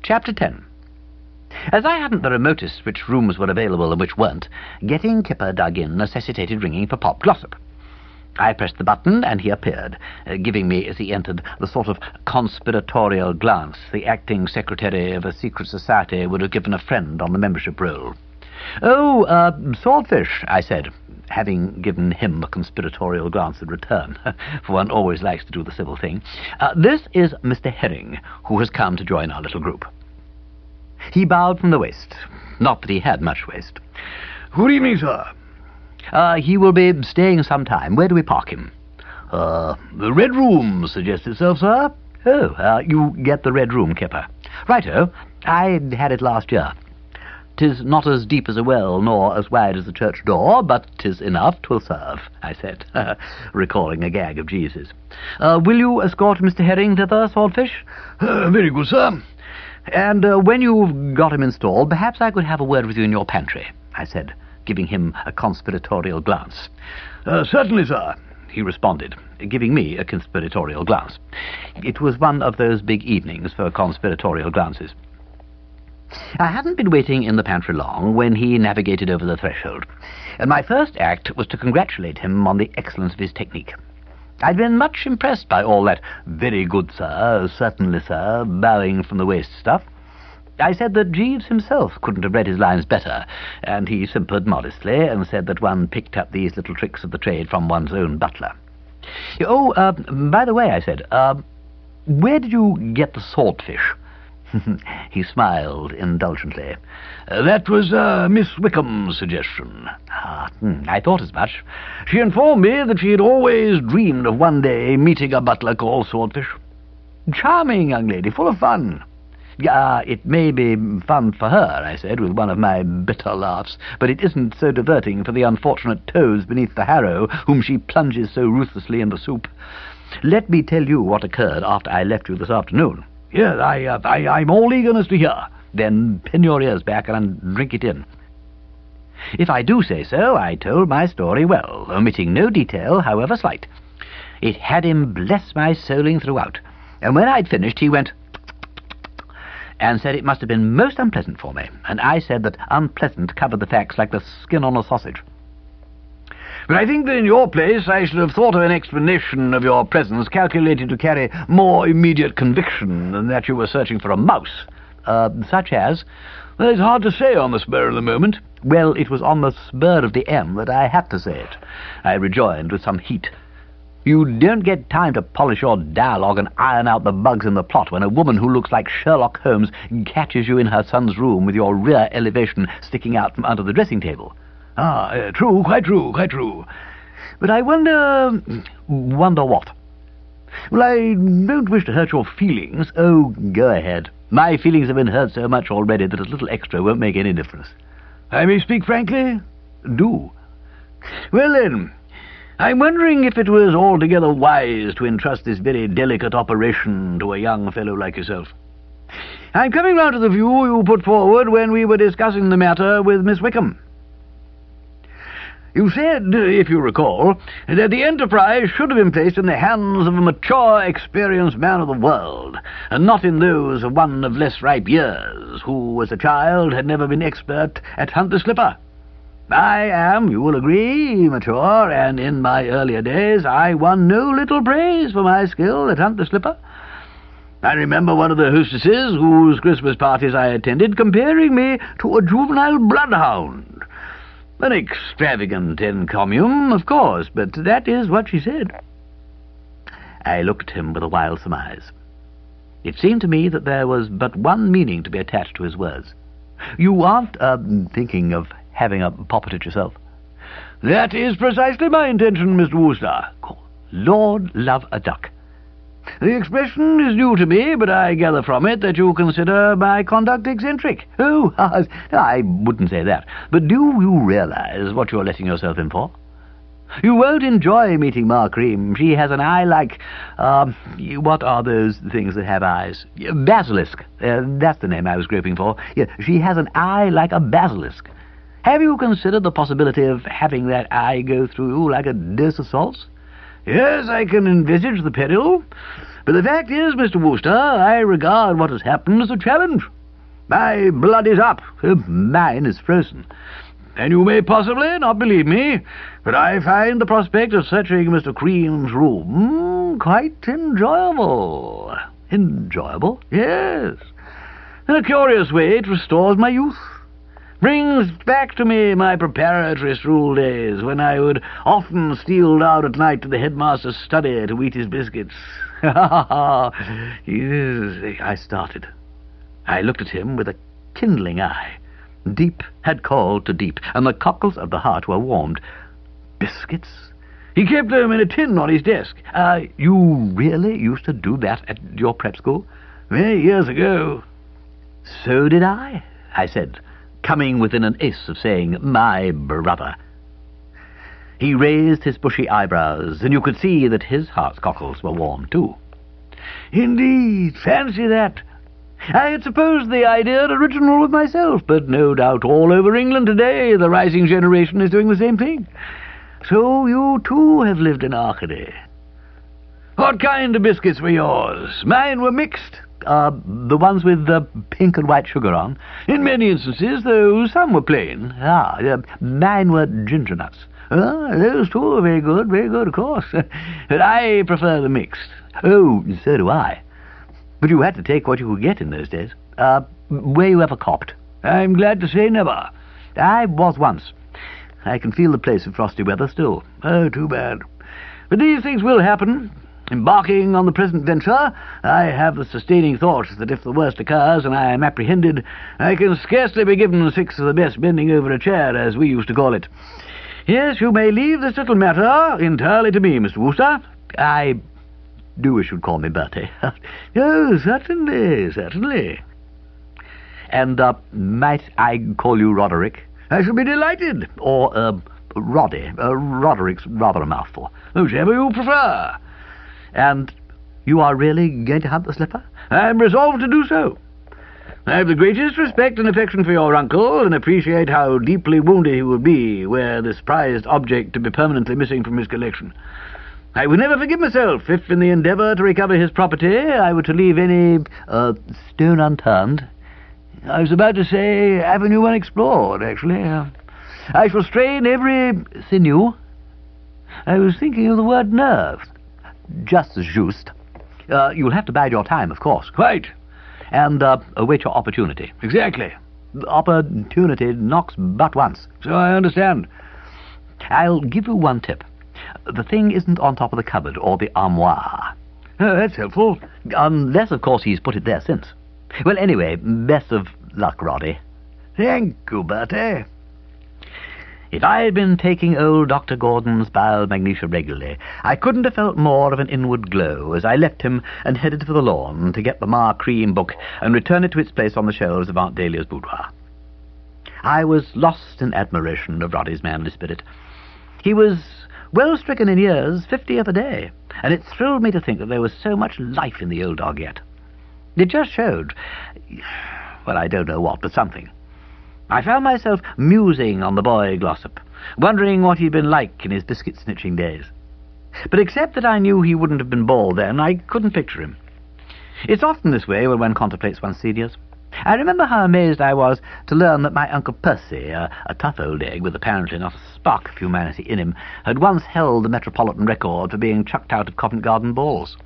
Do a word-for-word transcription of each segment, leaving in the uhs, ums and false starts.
Chapter ten. As I hadn't the remotest which rooms were available and which weren't, getting Kipper dug in necessitated ringing for Pop Glossop. I pressed the button, and he appeared, uh, giving me, as he entered, the sort of conspiratorial glance the acting secretary of a secret society would have given a friend on the membership roll. "Oh, uh, Swordfish," I said, having given him a conspiratorial glance in return, for one always likes to do the civil thing. Uh, "this is Mister Herring, who has come to join our little group." He bowed from the waist. Not that he had much waist. "Good evening, sir." Uh, he will be staying some time. Where do we park him?" Uh, the Red Room suggests itself, sir." "Oh, uh, you get the Red Room, Kipper." "Righto. I had it last year. 'Tis not as deep as a well, nor as wide as the church door, but 'tis enough, 'twill serve," I said, recalling a gag of Jeeves's. Uh, will you escort Mister Herring thither, Swordfish?" Uh, very good, sir." "And uh, when you've got him installed, perhaps I could have a word with you in your pantry," I said, giving him a conspiratorial glance. Uh, certainly, sir," he responded, giving me a conspiratorial glance. It was one of those big evenings for conspiratorial glances. I hadn't been waiting in the pantry long when he navigated over the threshold, and my first act was to congratulate him on the excellence of his technique. I'd been much impressed by all that "very good, sir," "certainly, sir," bowing from the waist stuff. I said that Jeeves himself couldn't have read his lines better, and he simpered modestly and said that one picked up these little tricks of the trade from one's own butler. "Oh, uh, by the way," I said, uh, "where did you get the swordfish?" He smiled indulgently. Uh, that was uh, Miss Wickham's suggestion." Ah, hmm, I thought as much. "She informed me that she had always dreamed of one day meeting a butler called Swordfish. Charming young lady, full of fun." "Ah, it may be fun for her," I said, with one of my bitter laughs, "but it isn't so diverting for the unfortunate toads beneath the harrow whom she plunges so ruthlessly in the soup. Let me tell you what occurred after I left you this afternoon." "Yes, I, uh, I, I'm all eagerness to hear." "Then pin your ears back and drink it in." If I do say so, I told my story well, omitting no detail, however slight. It had him bless my souling throughout, and when I'd finished he went and said it must have been most unpleasant for me, and I said that unpleasant covered the facts like the skin on a sausage. "But I think that in your place I should have thought of an explanation of your presence calculated to carry more immediate conviction than that you were searching for a mouse." Uh, such as? "Well, it's hard to say on the spur of the moment." "Well, it was on the spur of the M that I had to say it," I rejoined with some heat. "You don't get time to polish your dialogue and iron out the bugs in the plot when a woman who looks like Sherlock Holmes catches you in her son's room with your rear elevation sticking out from under the dressing table." "Ah, uh, true, quite true, quite true. But I wonder... Wonder what?" "Well, I don't wish to hurt your feelings." "Oh, go ahead. My feelings have been hurt so much already that a little extra won't make any difference." "I may speak frankly?" "Do." "Well, then, I'm wondering if it was altogether wise to entrust this very delicate operation to a young fellow like yourself. I'm coming round to the view you put forward when we were discussing the matter with Miss Wickham. You said, if you recall, that the enterprise should have been placed in the hands of a mature, experienced man of the world, and not in those of one of less ripe years, who, as a child, had never been expert at hunt the slipper. I am, you will agree, mature, and in my earlier days I won no little praise for my skill at hunt the slipper. I remember one of the hostesses, whose Christmas parties I attended, comparing me to a juvenile bloodhound. An extravagant encomium, of course, but that is what she said." I looked at him with a wild surmise. It seemed to me that there was but one meaning to be attached to his words. "You aren't, uh, thinking of having a pop at it yourself?" "That is precisely my intention, Mister Wooster." "Lord love a duck." "The expression is new to me, but I gather from it that you consider my conduct eccentric." "Oh, I wouldn't say that. But do you realize what you're letting yourself in for? You won't enjoy meeting Ma Cream. She has an eye like, uh, what are those things that have eyes? Basilisk. Uh, that's the name I was groping for. Yeah, she has an eye like a basilisk. Have you considered the possibility of having that eye go through you like a dose of salts?" "Yes, I can envisage the peril. But the fact is, Mister Wooster, I regard what has happened as a challenge. My blood is up. Mine is frozen. And you may possibly not believe me, but I find the prospect of searching Mister Cream's room quite enjoyable. Enjoyable? Yes. In a curious way, it restores my youth. Brings back to me my preparatory school days, when I would often steal down at night to the headmaster's study to eat his biscuits. Yes, I started. I looked at him with a kindling eye. Deep had called to deep, and the cockles of the heart were warmed. Biscuits? He kept them in a tin on his desk. Uh, you really used to do that at your prep school? Many years ago. So did I, I said, coming within an ace of saying, my brother. He raised his bushy eyebrows, and you could see that his heart's cockles were warm, too. Indeed, fancy that. I had supposed the idea original with myself, but no doubt all over England today the rising generation is doing the same thing. So you too have lived in Arcady. What kind of biscuits were yours? Mine were mixed. Uh, the ones with the pink and white sugar on? In many instances, though some were plain. Ah, uh, mine were ginger nuts. Ah, those too are very good, very good, of course. But I prefer the mixed. Oh, so do I. But you had to take what you could get in those days. Uh, were you ever copped? I'm glad to say never. I was once. I can feel the place in frosty weather still. Oh, too bad. But these things will happen. Embarking on the present venture, I have the sustaining thought that if the worst occurs and I am apprehended, I can scarcely be given six of the best bending over a chair, as we used to call it. Yes, you may leave this little matter entirely to me, Mister Wooster. I do wish you'd call me Bertie. Oh, certainly, certainly. And, uh, might I call you Roderick? I shall be delighted. Or, uh, Roddy. Uh, Roderick's rather a mouthful. Whichever you prefer. And you are really going to hunt the slipper? I am resolved to do so. I have the greatest respect and affection for your uncle, and appreciate how deeply wounded he would be were this prized object to be permanently missing from his collection. I would never forgive myself if, in the endeavour to recover his property, I were to leave any uh, stone unturned. I was about to say avenue unexplored, actually. Uh, I shall strain every sinew. I was thinking of the word nerve. Just as just. Uh, you'll have to bide your time, of course. Quite. And uh, await your opportunity. Exactly. Opportunity knocks but once. So I understand. I'll give you one tip. The thing isn't on top of the cupboard or the armoire. Oh, that's helpful. Unless, of course, he's put it there since. Well, anyway, best of luck, Roddy. Thank you, Bertie. If I had been taking old Doctor Gordon's bile magnesia regularly, I couldn't have felt more of an inward glow as I left him and headed for the lawn to get the Ma Cream book and return it to its place on the shelves of Aunt Dahlia's boudoir. I was lost in admiration of Roddy's manly spirit. He was well stricken in years, fifty of a day, and it thrilled me to think that there was so much life in the old dog yet. It just showed, well, I don't know what, but something. I found myself musing on the boy Glossop, wondering what he'd been like in his biscuit-snitching days. But except that I knew he wouldn't have been bald then, I couldn't picture him. It's often this way when one contemplates one's seniors. I remember how amazed I was to learn that my Uncle Percy, a, a tough old egg with apparently not a spark of humanity in him, had once held the metropolitan record for being chucked out of Covent Garden balls.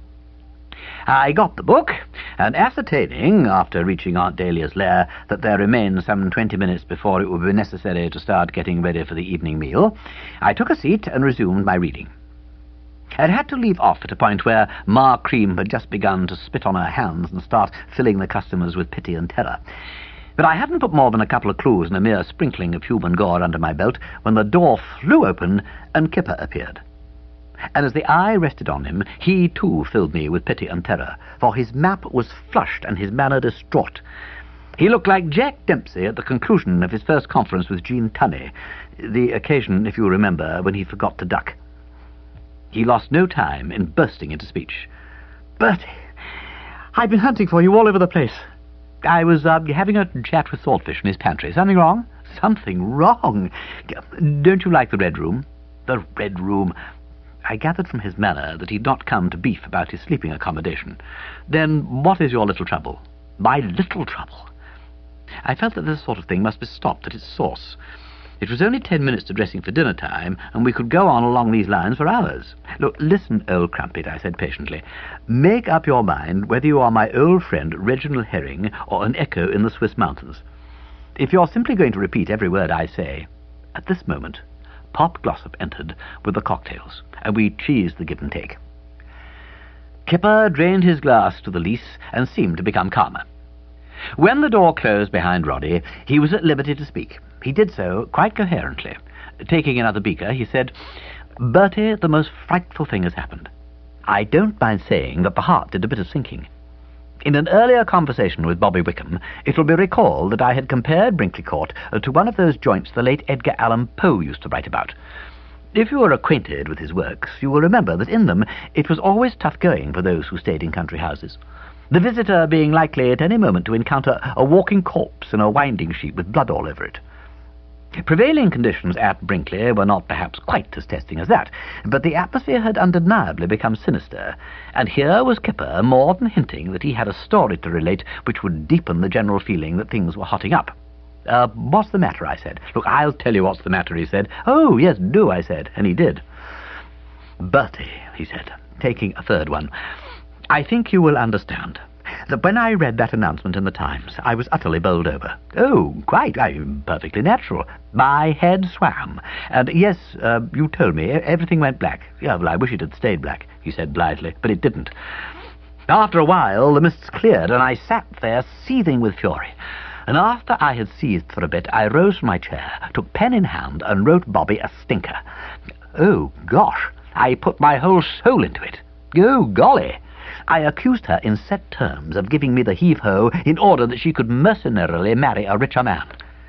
I got the book, and ascertaining, after reaching Aunt Dahlia's lair, that there remained some twenty minutes before it would be necessary to start getting ready for the evening meal, I took a seat and resumed my reading. I'd had to leave off at a point where Ma Cream had just begun to spit on her hands and start filling the customers with pity and terror. But I hadn't put more than a couple of clues and a mere sprinkling of human gore under my belt when the door flew open and Kipper appeared. And as the eye rested on him, he too filled me with pity and terror, for his map was flushed and his manner distraught. He looked like Jack Dempsey at the conclusion of his first conference with Jean Tunney, the occasion, if you remember, when he forgot to duck. He lost no time in bursting into speech. "Bertie, I've been hunting for you all over the place. I was uh, having a chat with Swordfish in his pantry. Something wrong?" "Something wrong? Don't you like the Red Room?" "The Red Room." I gathered from his manner that he'd not come to beef about his sleeping accommodation. "Then what is your little trouble?" "My little trouble? I felt that this sort of thing must be stopped at its source. It was only ten minutes to dressing for dinner time, and we could go on along these lines for hours. Look, listen, old crumpet, I said patiently. Make up your mind whether you are my old friend Reginald Herring or an echo in the Swiss mountains. If you're simply going to repeat every word I say... At this moment, Pop Glossop entered with the cocktails, and we cheesed the give and take. Kipper drained his glass to the lees and seemed to become calmer. When the door closed behind Roddy, he was at liberty to speak. He did so quite coherently. Taking another beaker, he said, "Bertie, the most frightful thing has happened. I don't mind saying that the heart did a bit of sinking. In an earlier conversation with Bobby Wickham, it will be recalled that I had compared Brinkley Court to one of those joints the late Edgar Allan Poe used to write about. If you are acquainted with his works, you will remember that in them it was always tough going for those who stayed in country houses, the visitor being likely at any moment to encounter a walking corpse in a winding sheet with blood all over it. Prevailing conditions at Brinkley were not perhaps quite as testing as that, but the atmosphere had undeniably become sinister, and here was Kipper more than hinting that he had a story to relate which would deepen the general feeling that things were hotting up. Uh, what's the matter, I said. Look, I'll tell you what's the matter, he said. Oh, yes, do, I said, and he did. Bertie, he said, taking a third one, I think you will understand that when I read that announcement in the Times, I was utterly bowled over. Oh, quite, I, perfectly natural. My head swam. And yes, uh, you told me, everything went black. Yeah, well, I wish it had stayed black, he said blithely, but it didn't. After a while, the mists cleared, and I sat there seething with fury. And after I had seethed for a bit, I rose from my chair, took pen in hand, and wrote Bobby a stinker. Oh, gosh, I put my whole soul into it. Oh, golly. I accused her in set terms of giving me the heave-ho in order that she could mercenarily marry a richer man.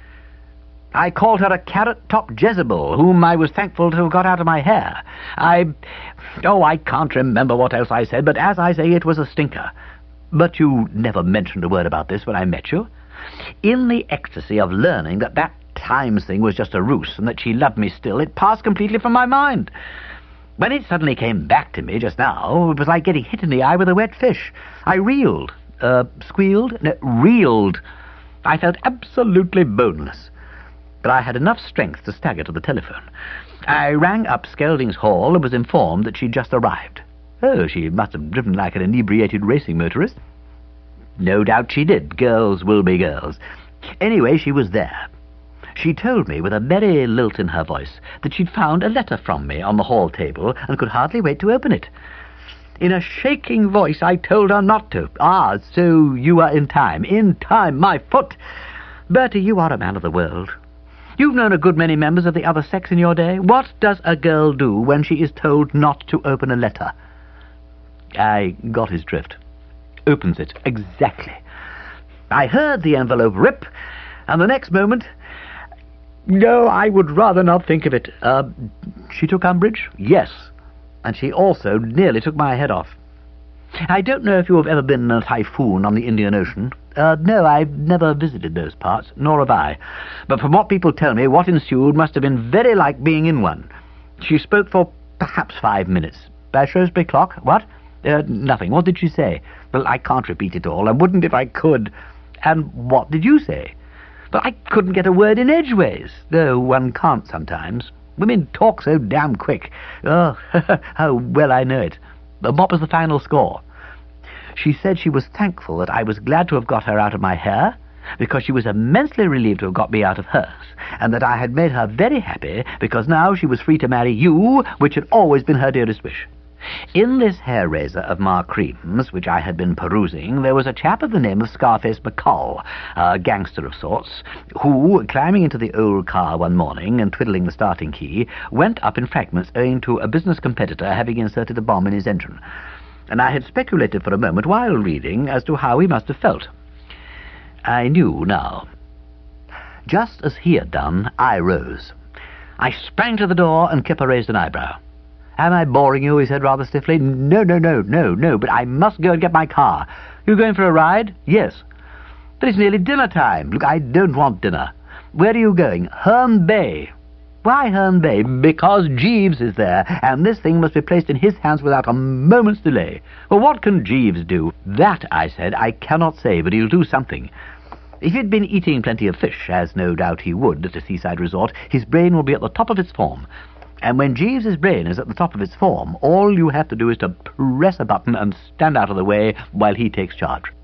I called her a carrot-top Jezebel, whom I was thankful to have got out of my hair. I... Oh, I can't remember what else I said, but as I say, it was a stinker. But you never mentioned a word about this when I met you. In the ecstasy of learning that that Times thing was just a ruse and that she loved me still, it passed completely from my mind. When it suddenly came back to me just now, it was like getting hit in the eye with a wet fish. I reeled. Uh, squealed? No, reeled. I felt absolutely boneless. But I had enough strength to stagger to the telephone. I rang up Skelding's Hall and was informed that she'd just arrived. Oh, she must have driven like an inebriated racing motorist. No doubt she did. Girls will be girls. Anyway, she was there. She told me with a merry lilt in her voice that she'd found a letter from me on the hall table and could hardly wait to open it. In a shaking voice, I told her not to. Ah, so you are in time. In time, my foot. Bertie, you are a man of the world. You've known a good many members of the other sex in your day. What does a girl do when she is told not to open a letter? I got his drift. Opens it. Exactly. I heard the envelope rip, and the next moment... No, I would rather not think of it. Uh, she took umbrage? Yes. And she also nearly took my head off. I don't know if you have ever been in a typhoon on the Indian Ocean. Uh, no, I've never visited those parts, nor have I. But from what people tell me, what ensued must have been very like being in one. She spoke for perhaps five minutes. By Shrewsbury clock? What? Uh, nothing. What did she say? Well, I can't repeat it all. I wouldn't if I could. And what did you say? But I couldn't get a word in edgeways, though one can't sometimes. Women talk so damn quick. Oh, how well I know it. But what was the final score? She said she was thankful that I was glad to have got her out of my hair, because she was immensely relieved to have got me out of hers, and that I had made her very happy because now she was free to marry you, which had always been her dearest wish. In this hair-raiser of Ma Cream's, which I had been perusing, there was a chap of the name of Scarface McCall, a gangster of sorts, who, climbing into the old car one morning and twiddling the starting key, went up in fragments owing to a business competitor having inserted a bomb in his engine. And I had speculated for a moment while reading as to how he must have felt. I knew now. Just as he had done, I rose. I sprang to the door, and Kipper raised an eyebrow. "Am I boring you?" he said rather stiffly. "No, no, no, no, no, but I must go and get my car." "You going for a ride?" "Yes." "But it's nearly dinner time." "Look, I don't want dinner." "Where are you going?" "Herne Bay." "Why Herne Bay?" "Because Jeeves is there, and this thing must be placed in his hands without a moment's delay." "Well, what can Jeeves do?" "That," I said, "I cannot say, but he'll do something." If he'd been eating plenty of fish, as no doubt he would at a seaside resort, his brain will be at the top of its form. And when Jeeves's brain is at the top of its form, all you have to do is to press a button and stand out of the way while he takes charge.